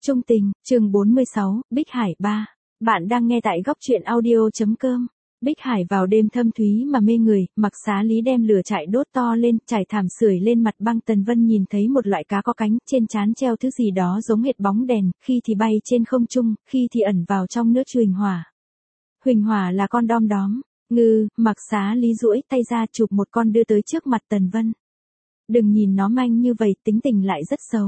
Trung tình, chương 46, Bích Hải 3. Bạn đang nghe tại góc truyện audio.com. Bích Hải vào đêm thâm thúy mà mê người, Mặc Xá Lý đem lửa trại đốt to lên, trải thảm sưởi lên mặt băng. Tần Vân nhìn thấy một loại cá có cánh, trên trán treo thứ gì đó giống hệt bóng đèn, khi thì bay trên không trung, khi thì ẩn vào trong nước huỳnh hỏa. Huỳnh hỏa là con đom đóm, ngư. Mặc Xá Lý duỗi tay ra chụp một con đưa tới trước mặt Tần Vân. Đừng nhìn nó manh như vậy, tính tình lại rất xấu.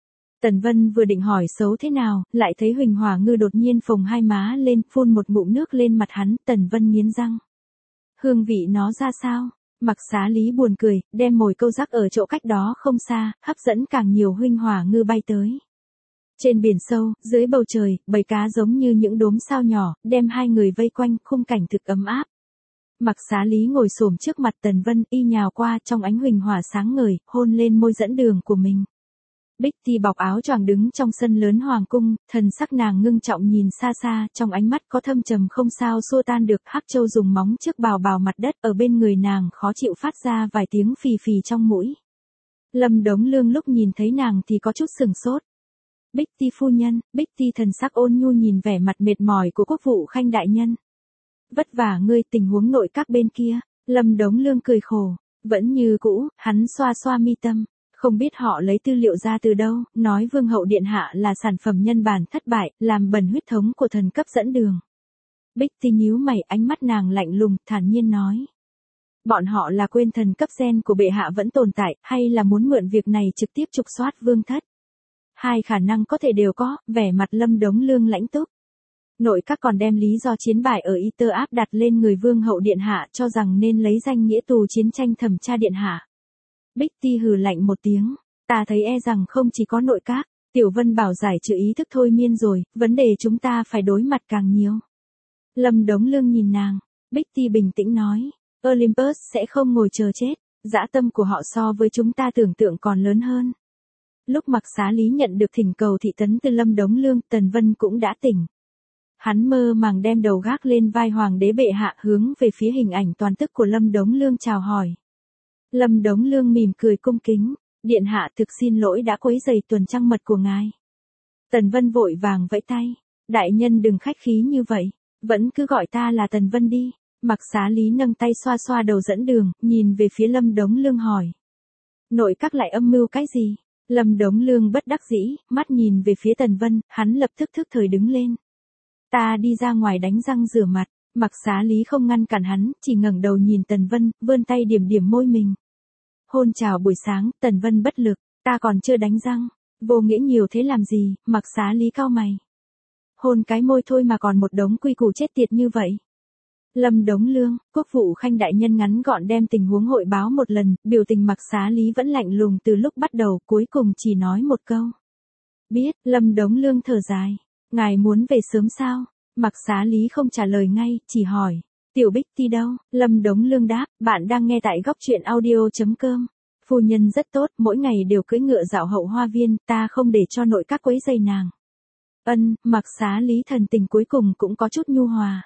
Tần Vân vừa định hỏi xấu thế nào, lại thấy huỳnh hỏa ngư đột nhiên phồng hai má lên, phun một ngụm nước lên mặt hắn. Tần Vân nghiến răng. Hương vị nó ra sao? Mặc Xá Lý buồn cười, đem mồi câu rắc ở chỗ cách đó không xa, hấp dẫn càng nhiều huỳnh hỏa ngư bay tới. Trên biển sâu, dưới bầu trời, bầy cá giống như những đốm sao nhỏ, đem hai người vây quanh, khung cảnh thực ấm áp. Mặc Xá Lý ngồi xổm trước mặt Tần Vân, y nhào qua, trong ánh huỳnh hỏa sáng ngời, hôn lên môi dẫn đường của mình. Bích Ti bọc áo choàng đứng trong sân lớn hoàng cung, thần sắc nàng ngưng trọng nhìn xa xa, trong ánh mắt có thâm trầm không sao xua tan được. Hắc Châu dùng móng trước bào bào mặt đất, ở bên người nàng khó chịu phát ra vài tiếng phì phì trong mũi. Lâm Đống Lương lúc nhìn thấy nàng thì có chút sừng sốt. Bích Ti phu nhân. Bích Ti thần sắc ôn nhu nhìn vẻ mặt mệt mỏi của Quốc vụ Khanh đại nhân. Vất vả ngươi. Tình huống nội các bên kia. Lâm Đống Lương cười khổ. Vẫn như cũ. Hắn xoa xoa mi tâm. Không biết họ lấy tư liệu ra từ đâu, nói Vương hậu điện hạ là sản phẩm nhân bản thất bại, làm bẩn huyết thống của thần cấp dẫn đường. Bích Ti nhíu mày, ánh mắt nàng lạnh lùng, thản nhiên nói. Bọn họ là quên thần cấp gen của bệ hạ vẫn tồn tại, hay là muốn mượn việc này trực tiếp trục soát vương thất? Hai khả năng có thể đều có. Vẻ mặt Lâm Đống Lương lãnh túc. Nội các còn đem lý do chiến bại ở Y Tơ áp đặt lên người Vương hậu điện hạ, cho rằng nên lấy danh nghĩa tù chiến tranh thẩm tra điện hạ. Bích Ti hừ lạnh một tiếng, ta thấy e rằng không chỉ có nội các, Tiểu Vân bảo giải trừ ý thức thôi miên rồi, vấn đề chúng ta phải đối mặt càng nhiều. Lâm Đống Lương nhìn nàng, Bích Ti bình tĩnh nói, Olympus sẽ không ngồi chờ chết, dã tâm của họ so với chúng ta tưởng tượng còn lớn hơn. Lúc Mặc Xá Lý nhận được thỉnh cầu thị tấn từ Lâm Đống Lương, Tần Vân cũng đã tỉnh. Hắn mơ màng đem đầu gác lên vai hoàng đế bệ hạ, hướng về phía hình ảnh toàn tức của Lâm Đống Lương chào hỏi. Lâm Đống Lương mỉm cười cung kính, điện hạ thực xin lỗi đã quấy rầy tuần trăng mật của ngài. Tần Vân vội vàng vẫy tay, đại nhân đừng khách khí như vậy, vẫn cứ gọi ta là Tần Vân đi. Mặc Xá Lý nâng tay xoa xoa đầu dẫn đường, nhìn về phía Lâm Đống Lương hỏi. Nội các lại âm mưu cái gì? Lâm Đống Lương bất đắc dĩ, mắt nhìn về phía Tần Vân, hắn lập tức thức thời đứng lên. Ta đi ra ngoài đánh răng rửa mặt. Mặc Xá Lý không ngăn cản hắn, chỉ ngẩng đầu nhìn Tần Vân, vươn tay điểm điểm môi mình. Hôn chào buổi sáng. Tần Vân bất lực, ta còn chưa đánh răng. Vô nghĩa nhiều thế làm gì? Mặc Xá Lý cau mày. Hôn cái môi thôi mà còn một đống quy củ chết tiệt như vậy. Lâm Đống Lương, Quốc vụ Khanh đại nhân ngắn gọn đem tình huống hội báo một lần, biểu tình Mặc Xá Lý vẫn lạnh lùng từ lúc bắt đầu, cuối cùng chỉ nói một câu. Biết. Lâm Đống Lương thở dài. Ngài muốn về sớm sao? Mặc Xá Lý không trả lời ngay, chỉ hỏi. Tiểu Bích Ti đâu? Lâm Đống Lương đáp, bạn đang nghe tại góc truyện audio.com. Phu nhân rất tốt, mỗi ngày đều cưỡi ngựa dạo hậu hoa viên, ta không để cho nội các quấy rầy nàng. Ân. Mặc Xá Lý thần tình cuối cùng cũng có chút nhu hòa.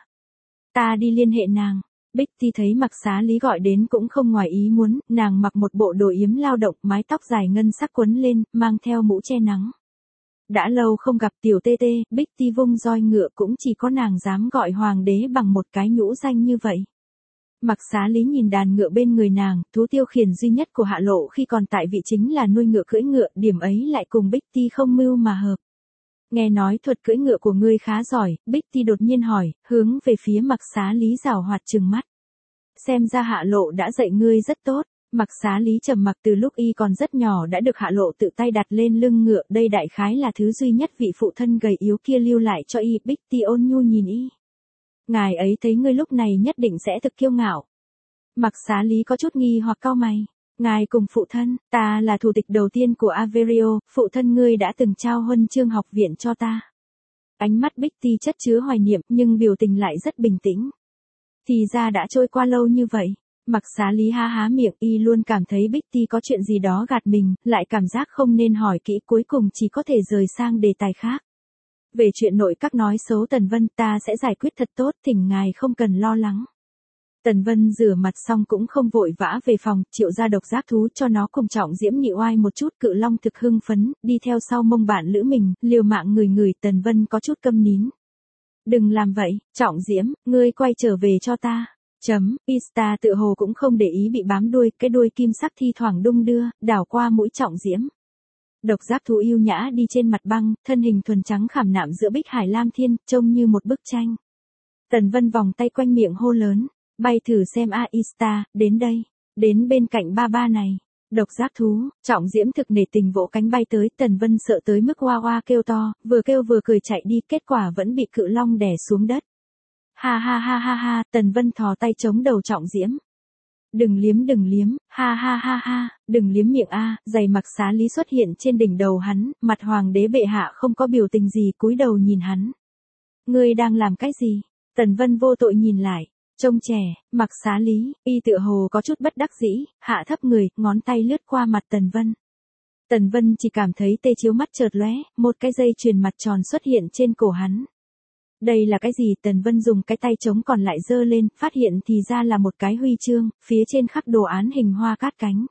Ta đi liên hệ nàng. Bích Ti thấy Mặc Xá Lý gọi đến cũng không ngoài ý muốn, nàng mặc một bộ đồ yếm lao động, mái tóc dài ngân sắc quấn lên, mang theo mũ che nắng. Đã lâu không gặp tiểu tê tê, Bích Ti vung roi ngựa cũng chỉ có nàng dám gọi hoàng đế bằng một cái nhũ danh như vậy. Mặc Xá Lý nhìn đàn ngựa bên người nàng, thú tiêu khiển duy nhất của Hạ Lộ khi còn tại vị chính là nuôi ngựa cưỡi ngựa, điểm ấy lại cùng Bích Ti không mưu mà hợp. Nghe nói thuật cưỡi ngựa của ngươi khá giỏi, Bích Ti đột nhiên hỏi, hướng về phía Mặc Xá Lý giảo hoạt trừng mắt. Xem ra Hạ Lộ đã dạy ngươi rất tốt. Mặc Xá Lý trầm mặc từ lúc y còn rất nhỏ đã được Hạ Lộ tự tay đặt lên lưng ngựa, đây đại khái là thứ duy nhất vị phụ thân gầy yếu kia lưu lại cho y. Bích Ti ôn nhu nhìn y. Ngài ấy thấy ngươi lúc này nhất định sẽ thực kiêu ngạo. Mặc Xá Lý có chút nghi hoặc cau mày. Ngài cùng phụ thân, ta là thủ tịch đầu tiên của Averio, phụ thân ngươi đã từng trao huân chương học viện cho ta. Ánh mắt Bích Ti chất chứa hoài niệm nhưng biểu tình lại rất bình tĩnh. Thì ra đã trôi qua lâu như vậy. Mặc Xá Lý há há miệng, y luôn cảm thấy Bích Ti có chuyện gì đó gạt mình, lại cảm giác không nên hỏi kỹ, cuối cùng chỉ có thể rời sang đề tài khác. Về chuyện nội các nói xấu Tần Vân ta sẽ giải quyết thật tốt, thỉnh ngài không cần lo lắng. Tần Vân rửa mặt xong cũng không vội vã về phòng, triệu ra độc giác thú cho nó cùng Trọng Diễm nhị oai một chút. Cự Long thực hưng phấn, đi theo sau mông bạn lữ mình, liều mạng người. Tần Vân có chút câm nín. Đừng làm vậy, Trọng Diễm, ngươi quay trở về cho ta. Ista tự hồ cũng không để ý bị bám đuôi, cái đuôi kim sắc thi thoảng đung đưa, đảo qua mũi Trọng Diễm. Độc giác thú yêu nhã đi trên mặt băng, thân hình thuần trắng khảm nạm giữa bích hải lam thiên, trông như một bức tranh. Tần Vân vòng tay quanh miệng hô lớn, bay thử xem Ista, đến đây, đến bên cạnh ba này. Độc giác thú, Trọng Diễm thực nể tình vỗ cánh bay tới, Tần Vân sợ tới mức hoa hoa kêu to, vừa kêu vừa cười chạy đi, kết quả vẫn bị Cự Long đè xuống đất. Ha, Tần Vân thò tay chống đầu Trọng Diễm. Đừng liếm, ha, đừng liếm miệng a. Giày mặc xá lý xuất hiện trên đỉnh đầu hắn, mặt hoàng đế bệ hạ không có biểu tình gì, cúi đầu nhìn hắn. Ngươi đang làm cái gì? Tần Vân vô tội nhìn lại, trông trẻ, mặc xá lý, y tựa hồ có chút bất đắc dĩ, hạ thấp người, ngón tay lướt qua mặt Tần Vân. Tần Vân chỉ cảm thấy tê chiếu mắt chợt lóe, một cái dây chuyền mặt tròn xuất hiện trên cổ hắn. Đây là cái gì? Tần Vân dùng cái tay trống còn lại giơ lên, phát hiện thì ra là một cái huy chương, phía trên khắc đồ án hình hoa cát cánh.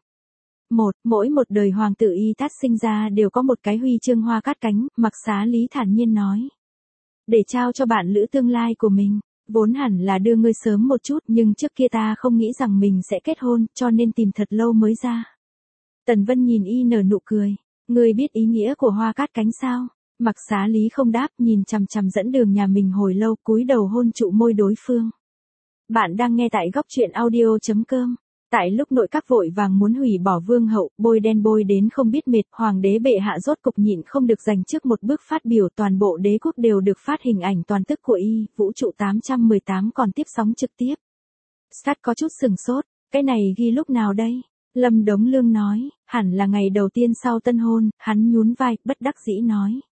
Mỗi một đời hoàng tử y thát sinh ra đều có một cái huy chương hoa cát cánh, mặc xá lý thản nhiên nói. Để trao cho bạn lữ tương lai của mình, vốn hẳn là đưa ngươi sớm một chút, nhưng trước kia ta không nghĩ rằng mình sẽ kết hôn, cho nên tìm thật lâu mới ra. Tần Vân nhìn y nở nụ cười, ngươi biết ý nghĩa của hoa cát cánh sao? Mặc xá lý không đáp, nhìn chằm chằm dẫn đường nhà mình hồi lâu, cúi đầu hôn trụ môi đối phương. Bạn đang nghe tại góc truyện audio.com. Tại lúc nội các vội vàng muốn hủy bỏ vương hậu, bôi đen bôi đến không biết mệt, hoàng đế bệ hạ rốt cục nhịn không được dành trước một bước phát biểu, toàn bộ đế quốc đều được phát hình ảnh toàn tức của y, vũ trụ 818 còn tiếp sóng trực tiếp. Sát có chút sừng sốt, cái này ghi lúc nào đây? Lâm Đống Lương nói, hẳn là ngày đầu tiên sau tân hôn, hắn nhún vai, bất đắc dĩ nói.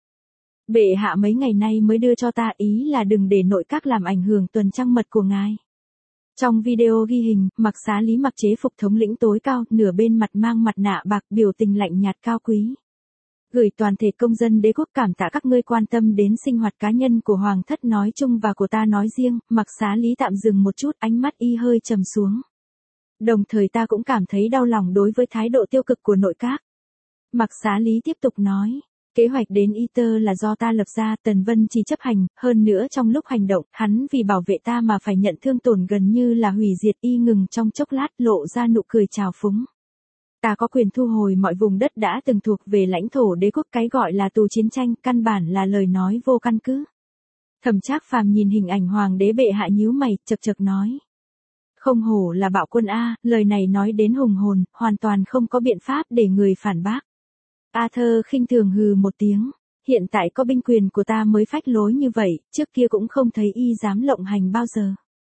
Bệ hạ mấy ngày nay mới đưa cho ta, ý là đừng để nội các làm ảnh hưởng tuần trăng mật của ngài. Trong video ghi hình, mặc xá lý mặc chế phục thống lĩnh tối cao, nửa bên mặt mang mặt nạ bạc, biểu tình lạnh nhạt cao quý. Gửi toàn thể công dân đế quốc cảm tạ các ngươi quan tâm đến sinh hoạt cá nhân của hoàng thất nói chung và của ta nói riêng. Mặc xá lý tạm dừng một chút, ánh mắt y hơi trầm xuống. Đồng thời ta cũng cảm thấy đau lòng đối với thái độ tiêu cực của nội các. Mặc xá lý tiếp tục nói. Kế hoạch đến ITER là do ta lập ra, Tần Vân chỉ chấp hành, hơn nữa trong lúc hành động, hắn vì bảo vệ ta mà phải nhận thương tổn gần như là hủy diệt. Y ngừng trong chốc lát, lộ ra nụ cười trào phúng. Ta có quyền thu hồi mọi vùng đất đã từng thuộc về lãnh thổ đế quốc, cái gọi là tù chiến tranh, căn bản là lời nói vô căn cứ. Thẩm Trác Phàm nhìn hình ảnh hoàng đế bệ hạ nhíu mày, chậc chậc nói. Không hổ là bạo quân A, lời này nói đến hùng hồn, hoàn toàn không có biện pháp để người phản bác. Arthur khinh thường hừ một tiếng, hiện tại có binh quyền của ta mới phách lối như vậy, trước kia cũng không thấy y dám lộng hành bao giờ.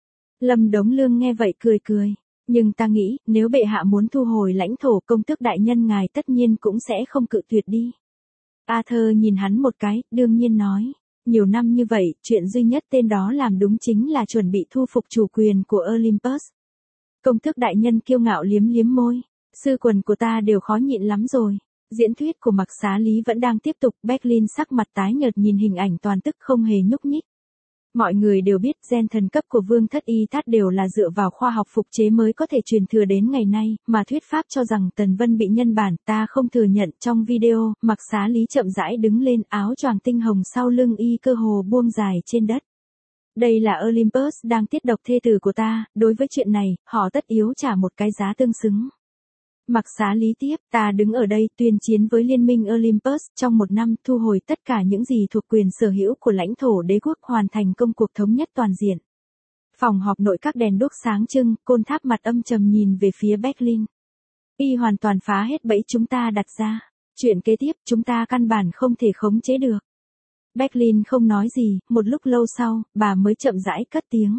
Lâm Đống Lương nghe vậy cười, nhưng ta nghĩ, nếu bệ hạ muốn thu hồi lãnh thổ, công tước đại nhân ngài tất nhiên cũng sẽ không cự tuyệt đi. Arthur nhìn hắn một cái, đương nhiên nói, nhiều năm như vậy, chuyện duy nhất tên đó làm đúng chính là chuẩn bị thu phục chủ quyền của Olympus. Công tước đại nhân kiêu ngạo liếm liếm môi, sư quần của ta đều khó nhịn lắm rồi. Diễn thuyết của mặc xá lý vẫn đang tiếp tục, Berlin sắc mặt tái nhợt nhìn hình ảnh toàn tức không hề nhúc nhích. Mọi người đều biết gen thần cấp của vương thất y thát đều là dựa vào khoa học phục chế mới có thể truyền thừa đến ngày nay, mà thuyết pháp cho rằng Tần Vân bị nhân bản, ta không thừa nhận. Trong video, mặc xá lý chậm rãi đứng lên, áo choàng tinh hồng sau lưng y cơ hồ buông dài trên đất. Đây là Olympus đang tiết độc thê tử của ta, đối với chuyện này, họ tất yếu trả một cái giá tương xứng. Mặc xá lý tiếp, ta đứng ở đây tuyên chiến với liên minh Olympus, trong một năm thu hồi tất cả những gì thuộc quyền sở hữu của lãnh thổ đế quốc, hoàn thành công cuộc thống nhất toàn diện. Phòng họp nội các đèn đuốc sáng trưng, Côn Tháp mặt âm trầm nhìn về phía Berlin. Y hoàn toàn phá hết bẫy chúng ta đặt ra. Chuyện kế tiếp chúng ta căn bản không thể khống chế được. Berlin không nói gì, một lúc lâu sau, bà mới chậm rãi cất tiếng.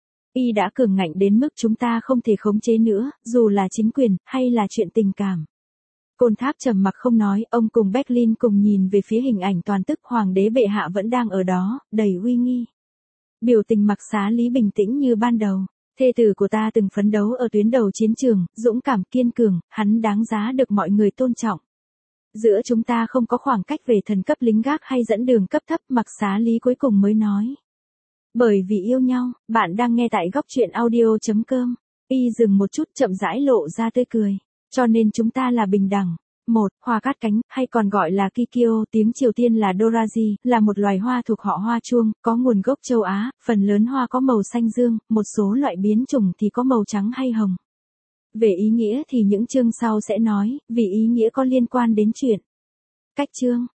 Y đã cường ngạnh đến mức chúng ta không thể khống chế nữa, dù là chính quyền, hay là chuyện tình cảm. Côn Tháp trầm mặc không nói, ông cùng Berlin cùng nhìn về phía hình ảnh toàn tức, hoàng đế bệ hạ vẫn đang ở đó, đầy uy nghi. Biểu tình mặc xá lý bình tĩnh như ban đầu. Thê tử của ta từng phấn đấu ở tuyến đầu chiến trường, dũng cảm kiên cường, hắn đáng giá được mọi người tôn trọng. Giữa chúng ta không có khoảng cách về thần cấp lính gác hay dẫn đường cấp thấp, mặc xá lý cuối cùng mới nói. Bởi vì yêu nhau, bạn đang nghe tại góc truyện audio.com. Y dừng một chút chậm rãi lộ ra tươi cười. Cho nên chúng ta là bình đẳng. Hoa cát cánh, hay còn gọi là Kikyo, tiếng Triều Tiên là Doraji, là một loài hoa thuộc họ hoa chuông, có nguồn gốc châu Á, phần lớn hoa có màu xanh dương, một số loại biến chủng thì có màu trắng hay hồng. Về ý nghĩa thì những chương sau sẽ nói, vì ý nghĩa có liên quan đến chuyện. Cách chương,